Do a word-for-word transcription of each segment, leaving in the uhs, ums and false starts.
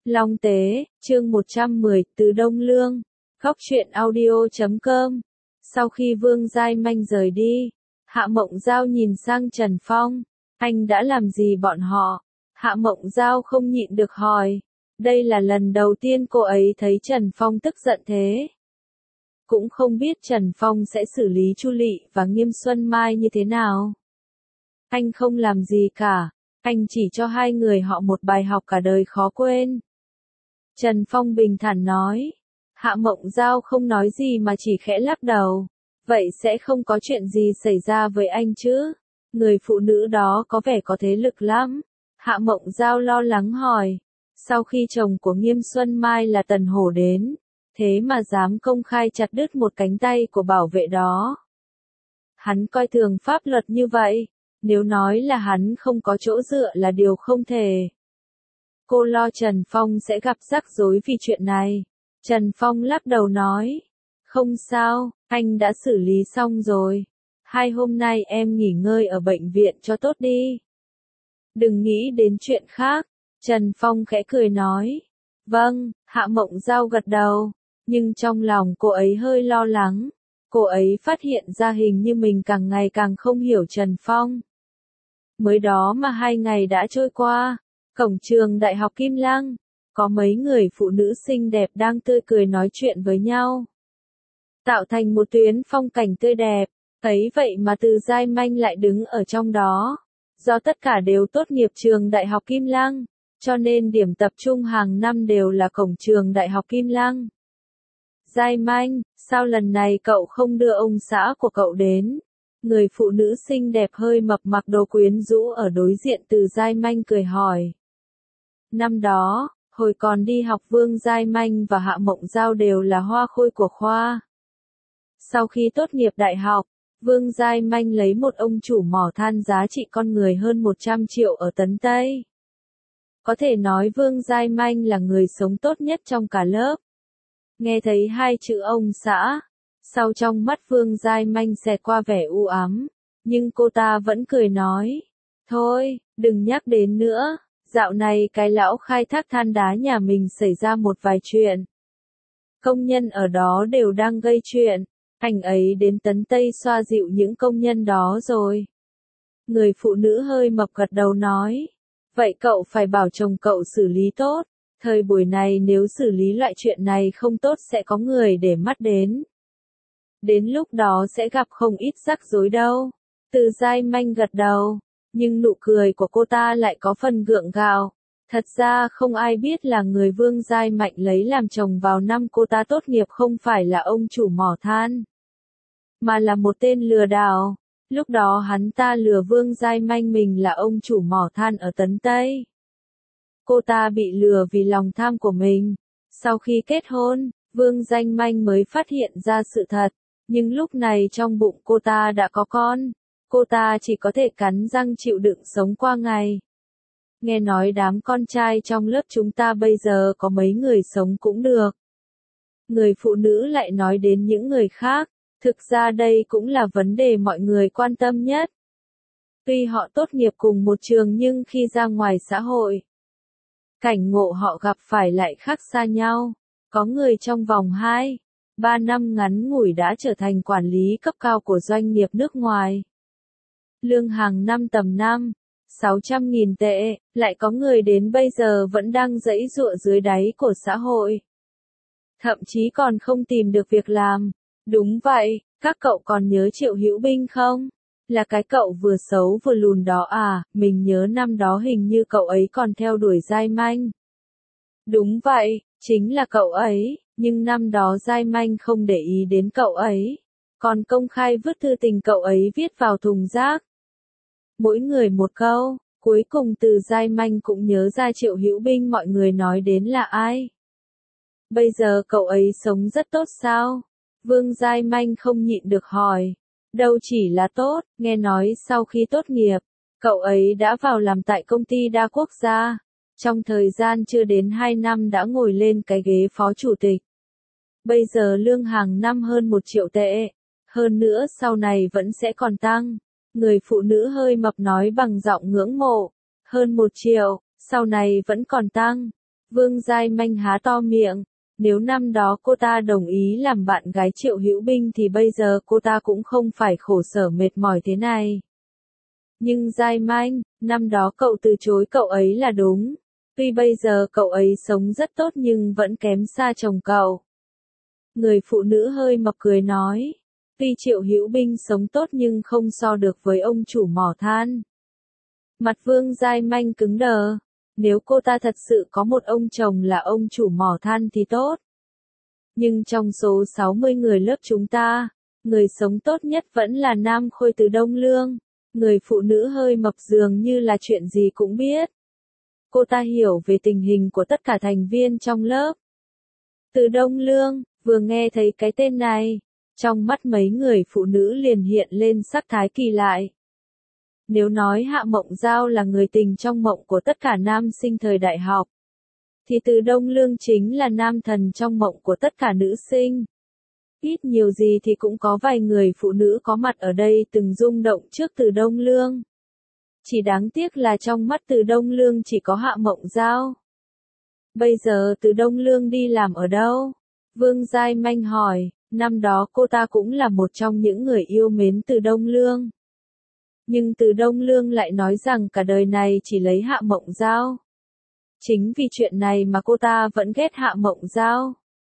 Long Tế, chương một trăm mười, từ Đông Lương, góc truyện audio chấm com. Sau khi Vương Giai Manh rời đi, Hạ Mộng Giao nhìn sang Trần Phong, anh đã làm gì bọn họ? Hạ Mộng Giao không nhịn được hỏi, đây là lần đầu tiên cô ấy thấy Trần Phong tức giận thế. Cũng không biết Trần Phong sẽ xử lý Chu Lị và Nghiêm Xuân Mai như thế nào. Anh không làm gì cả, anh chỉ cho hai người họ một bài học cả đời khó quên. Trần Phong bình thản nói. Hạ Mộng Giao không nói gì mà chỉ khẽ lắc đầu. Vậy sẽ không có chuyện gì xảy ra với anh chứ? Người phụ nữ đó có vẻ có thế lực lắm. Hạ Mộng Giao lo lắng hỏi. Sau khi chồng của Nghiêm Xuân Mai là Tần Hổ đến, thế mà dám công khai chặt đứt một cánh tay của bảo vệ đó. Hắn coi thường pháp luật như vậy, nếu nói là hắn không có chỗ dựa là điều không thể. Cô lo Trần Phong sẽ gặp rắc rối vì chuyện này. Trần Phong lắc đầu nói, không sao, anh đã xử lý xong rồi. Hai hôm nay em nghỉ ngơi ở bệnh viện cho tốt đi. Đừng nghĩ đến chuyện khác. Trần Phong khẽ cười nói, vâng. Hạ Mộng Giao gật đầu, nhưng trong lòng cô ấy hơi lo lắng. Cô ấy phát hiện ra hình như mình càng ngày càng không hiểu Trần Phong. Mới đó mà hai ngày đã trôi qua, cổng trường Đại học Kim Lăng, có mấy người phụ nữ xinh đẹp đang tươi cười nói chuyện với nhau. Tạo thành một tuyến phong cảnh tươi đẹp, ấy vậy mà Từ Giai Manh lại đứng ở trong đó. Do tất cả đều tốt nghiệp trường Đại học Kim Lăng, cho nên điểm tập trung hàng năm đều là cổng trường Đại học Kim Lăng. Giai Manh, sao lần này cậu không đưa ông xã của cậu đến? Người phụ nữ xinh đẹp hơi mập mặc đồ quyến rũ ở đối diện Từ Giai Manh cười hỏi. Năm đó, hồi còn đi học Vương Giai Manh và Hạ Mộng Giao đều là hoa khôi của khoa. Sau khi tốt nghiệp đại học, Vương Giai Manh lấy một ông chủ mỏ than giá trị con người hơn một trăm triệu ở Tấn Tây. Có thể nói Vương Giai Manh là người sống tốt nhất trong cả lớp. Nghe thấy hai chữ ông xã, sau trong mắt Vương Giai Manh xẹt qua vẻ u ám, nhưng cô ta vẫn cười nói, thôi, đừng nhắc đến nữa, dạo này cái lão khai thác than đá nhà mình xảy ra một vài chuyện. Công nhân ở đó đều đang gây chuyện, anh ấy đến Tấn Tây xoa dịu những công nhân đó rồi. Người phụ nữ hơi mập gật đầu nói, vậy cậu phải bảo chồng cậu xử lý tốt, thời buổi này nếu xử lý loại chuyện này không tốt sẽ có người để mắt đến. Đến lúc đó sẽ gặp không ít rắc rối đâu. Từ Giai Manh gật đầu, nhưng nụ cười của cô ta lại có phần gượng gạo. Thật ra không ai biết là người Vương Giai Mạnh lấy làm chồng vào năm cô ta tốt nghiệp không phải là ông chủ mỏ than, mà là một tên lừa đảo. Lúc đó hắn ta lừa Vương Giai Manh mình là ông chủ mỏ than ở Tấn Tây. Cô ta bị lừa vì lòng tham của mình. Sau khi kết hôn, Vương Giai Manh mới phát hiện ra sự thật. Nhưng lúc này trong bụng cô ta đã có con. Cô ta chỉ có thể cắn răng chịu đựng sống qua ngày. Nghe nói đám con trai trong lớp chúng ta bây giờ có mấy người sống cũng được. Người phụ nữ lại nói đến những người khác. Thực ra đây cũng là vấn đề mọi người quan tâm nhất. Tuy họ tốt nghiệp cùng một trường nhưng khi ra ngoài xã hội, cảnh ngộ họ gặp phải lại khác xa nhau. Có người trong vòng hai, ba năm ngắn ngủi đã trở thành quản lý cấp cao của doanh nghiệp nước ngoài. Lương hàng năm tầm năm, sáu trăm nghìn tệ, lại có người đến bây giờ vẫn đang giãy giụa dưới đáy của xã hội. Thậm chí còn không tìm được việc làm. Đúng vậy, các cậu còn nhớ Triệu Hữu Binh không? Là cái cậu vừa xấu vừa lùn đó à, mình nhớ năm đó hình như cậu ấy còn theo đuổi Giai Manh. Đúng vậy, chính là cậu ấy, nhưng năm đó Giai Manh không để ý đến cậu ấy, còn công khai vứt thư tình cậu ấy viết vào thùng rác. Mỗi người một câu, cuối cùng Từ Giai Manh cũng nhớ ra Triệu Hữu Binh mọi người nói đến là ai. Bây giờ cậu ấy sống rất tốt sao? Vương Giai Manh không nhịn được hỏi. Đâu chỉ là tốt, nghe nói sau khi tốt nghiệp, cậu ấy đã vào làm tại công ty đa quốc gia. Trong thời gian chưa đến hai năm đã ngồi lên cái ghế phó chủ tịch. Bây giờ lương hàng năm hơn một triệu tệ. Hơn nữa sau này vẫn sẽ còn tăng. Người phụ nữ hơi mập nói bằng giọng ngưỡng mộ. Hơn một triệu, sau này vẫn còn tăng. Vương Giai Manh há to miệng, nếu năm đó cô ta đồng ý làm bạn gái Triệu Hữu Binh thì bây giờ cô ta cũng không phải khổ sở mệt mỏi thế này. Nhưng Giai Manh, năm đó cậu từ chối cậu ấy là đúng. Tuy bây giờ cậu ấy sống rất tốt nhưng vẫn kém xa chồng cậu. Người phụ nữ hơi mập cười nói. Tuy Triệu Hữu Binh sống tốt nhưng không so được với ông chủ mỏ than. Mặt Vương Giai Manh cứng đờ. Nếu cô ta thật sự có một ông chồng là ông chủ mỏ than thì tốt. Nhưng trong số sáu mươi người lớp chúng ta, người sống tốt nhất vẫn là Nam Khôi từ Đông Lương. Người phụ nữ hơi mập dường như là chuyện gì cũng biết. Cô ta hiểu về tình hình của tất cả thành viên trong lớp. Từ Đông Lương, vừa nghe thấy cái tên này, trong mắt mấy người phụ nữ liền hiện lên sắc thái kỳ lại. Nếu nói Hạ Mộng Giao là người tình trong mộng của tất cả nam sinh thời đại học, thì Từ Đông Lương chính là nam thần trong mộng của tất cả nữ sinh. Ít nhiều gì thì cũng có vài người phụ nữ có mặt ở đây từng rung động trước Từ Đông Lương. Chỉ đáng tiếc là trong mắt Từ Đông Lương chỉ có Hạ Mộng Giao. Bây giờ Từ Đông Lương đi làm ở đâu? Vương Giai Manh hỏi, năm đó cô ta cũng là một trong những người yêu mến Từ Đông Lương. Nhưng Từ Đông Lương lại nói rằng cả đời này chỉ lấy Hạ Mộng Giao. Chính vì chuyện này mà cô ta vẫn ghét Hạ Mộng Giao.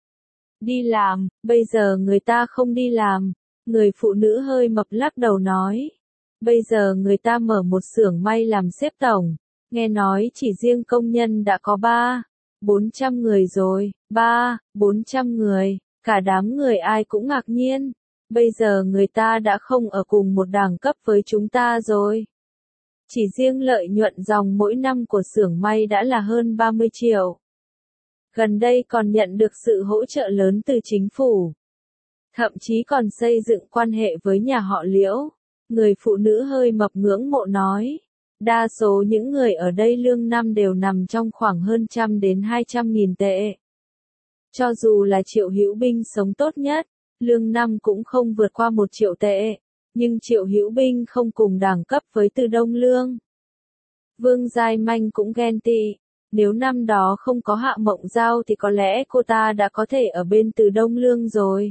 Đi làm, bây giờ người ta không đi làm. Người phụ nữ hơi mập lắc đầu nói. Bây giờ người ta mở một xưởng may làm xếp tổng. Nghe nói chỉ riêng công nhân đã có ba, bốn trăm người rồi. Ba, bốn trăm người. Cả đám người ai cũng ngạc nhiên. Bây giờ người ta đã không ở cùng một đẳng cấp với chúng ta rồi. Chỉ riêng lợi nhuận dòng mỗi năm của xưởng may đã là hơn ba mươi triệu. Gần đây còn nhận được sự hỗ trợ lớn từ chính phủ. Thậm chí còn xây dựng quan hệ với nhà họ Liễu. Người phụ nữ hơi mập ngưỡng mộ nói. Đa số những người ở đây lương năm đều nằm trong khoảng hơn trăm đến hai trăm nghìn tệ. Cho dù là Triệu Hữu Binh sống tốt nhất, lương năm cũng không vượt qua một triệu tệ. Nhưng Triệu Hữu Binh không cùng đẳng cấp với Từ Đông Lương. Vương Giai Manh cũng ghen tị. Nếu năm đó không có Hạ Mộng Giao thì có lẽ cô ta đã có thể ở bên Từ Đông Lương rồi.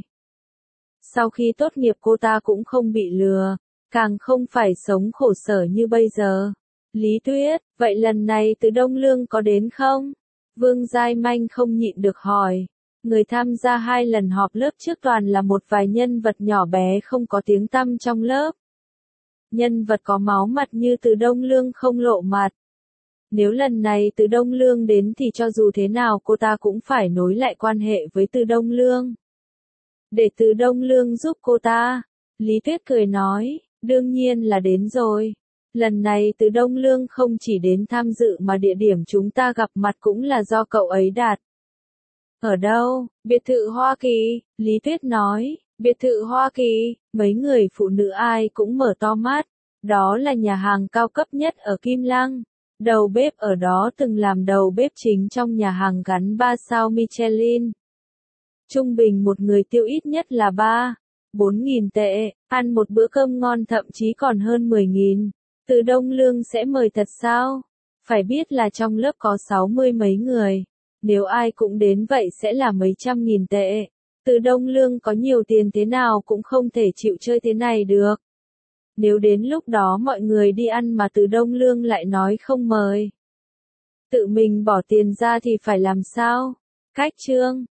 Sau khi tốt nghiệp cô ta cũng không bị lừa, càng không phải sống khổ sở như bây giờ. Lý Tuyết, vậy lần này Từ Đông Lương có đến không? Vương Giai Manh không nhịn được hỏi. Người tham gia hai lần họp lớp trước toàn là một vài nhân vật nhỏ bé không có tiếng tăm trong lớp. Nhân vật có máu mặt như Từ Đông Lương không lộ mặt. Nếu lần này Từ Đông Lương đến thì cho dù thế nào cô ta cũng phải nối lại quan hệ với Từ Đông Lương. Để Từ Đông Lương giúp cô ta. Lý Tuyết cười nói, đương nhiên là đến rồi. Lần này Từ Đông Lương không chỉ đến tham dự mà địa điểm chúng ta gặp mặt cũng là do cậu ấy đặt. Ở đâu? Biệt thự Hoa Kỳ, Lý Tuyết nói. Biệt thự Hoa Kỳ, mấy người phụ nữ ai cũng mở to mắt. Đó là nhà hàng cao cấp nhất ở Kim Lăng. Đầu bếp ở đó từng làm đầu bếp chính trong nhà hàng gắn ba sao Michelin. Trung bình một người tiêu ít nhất là ba, bốn nghìn tệ, ăn một bữa cơm ngon thậm chí còn hơn mười nghìn. Từ Đông Lương sẽ mời thật sao? Phải biết là trong lớp có sáu mươi mấy người. Nếu ai cũng đến vậy sẽ là mấy trăm nghìn tệ. Từ Đông Lương có nhiều tiền thế nào cũng không thể chịu chơi thế này được. Nếu đến lúc đó mọi người đi ăn mà Từ Đông Lương lại nói không mời. Tự mình bỏ tiền ra thì phải làm sao? Cách chương